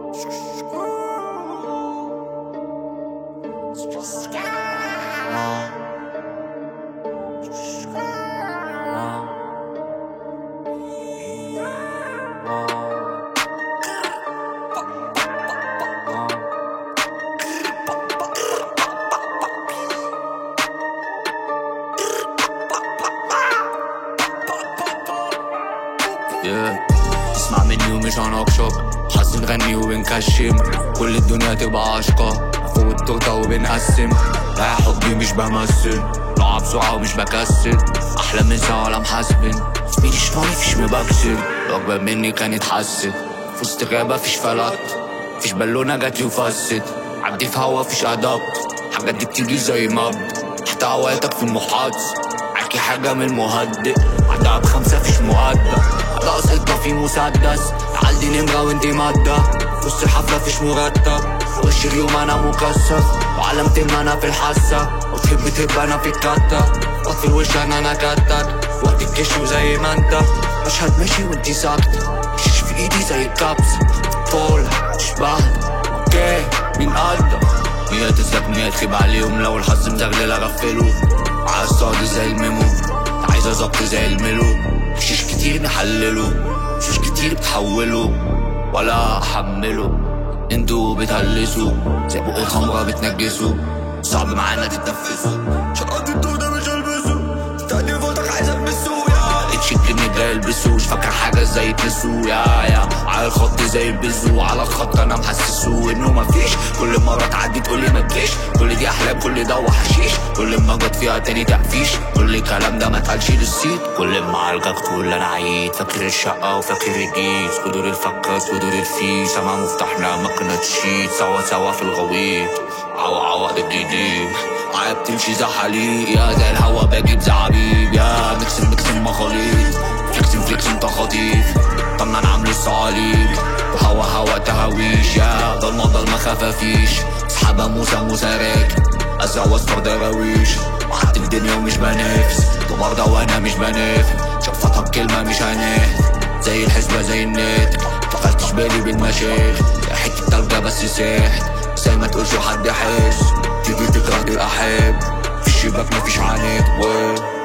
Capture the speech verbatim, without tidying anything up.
اسمع مني ومش هنقشط، حاسس نغني وبنكشم، كل الدنيا تبقى عشقة، فوق التورتة وبنقسم. لا يا حبي مش بمثل، لعب بسرعة ومش بكسل، أحلى من سوا ولا محاسبن، زميلي شمالي فيش مبكسل، الأكبر مني كان يتحسن، في وسط غابة فيش فلت، فيش بالونة جاتلي وفست، عدي في هوا فيش أدب، حاجات دي بتيجي زي مبد، حتى هوايتك في المحادثة، عكي حاجة من المهدئ، عدها بخمسة فيش مؤدى، عدها قصيدة في مسدس، عالدي نمرة وانتي مادة، وسط الحفلة فيش مرتب، وش اليوم أنا مكسر، وعلامتين ما أنا في الحاسة، وتحب تهب أنا في الكتة، وطفي الوش أنا نكتك، وقت الكشف زي ما انت، مشهد ماشي وانتي ساكتة، مشيش في ايدي زي الكبسة، طولة مش باهدة، اوكي مين قدر؟ مية تسلك مية تخيب عليهم، لو الحظ مزغلل اغفله، عايز صادي زي الميمو، عايزة ظبط زي الملو، مشيش كتير نحلله، مشيش كتير بتحوله، ولا احمله، انتوا بتهلسوا زي بق الخمرة بتنجسوا، صعب معانا تتنفسوا، شقات الدودة مش هلبسوا، تاني فوتك عايز البسوا، يا لقيت اللي جاي يلبسوا، مش فاكر حاجة زي تلسوا، يا يا على الخط زي البزو، على الخط انا محسسه انه مفيش، كل مرة تعدي تقولي متجيش، كل دي احلام كل ده وحشيش، كل ما جت فيها تاني تقفيش، كل الكلام ده متقالش للصيت، كل ما عالجك تقول انا عيد، فاكر الشقة وفاكر الجيز، قدور الفكات ودور الفيس، سما مفتاحنا مكنة تشيد، سوا سوا في الغويط، عوا عوا الجديد، عيا بتمشي زي حليب، يا زي الهوا بجيب زعبيب، يا مكسن مكسن مخاليط، فليكسن فليكسن تخاطيف، طمنا نعمل الصعاليب، وهوا هوا تهويش، يا ضلمة ضلمة خفافيش، سحابة موسى موسى راكب، أزرع واصفر دراويش، وحدت الدنيا ومش بنافس، وبرضه وانا مش بنافس، شفتها بكلمة مش هنافس، زي الحسبة زي النت، مقفلتش بالي بالمشاكل، يا حتة تلجة بس ساحت، زي ما تقولش حد حاس، تيجي تكره تبقى حاب، في الشباك مفيش عناد.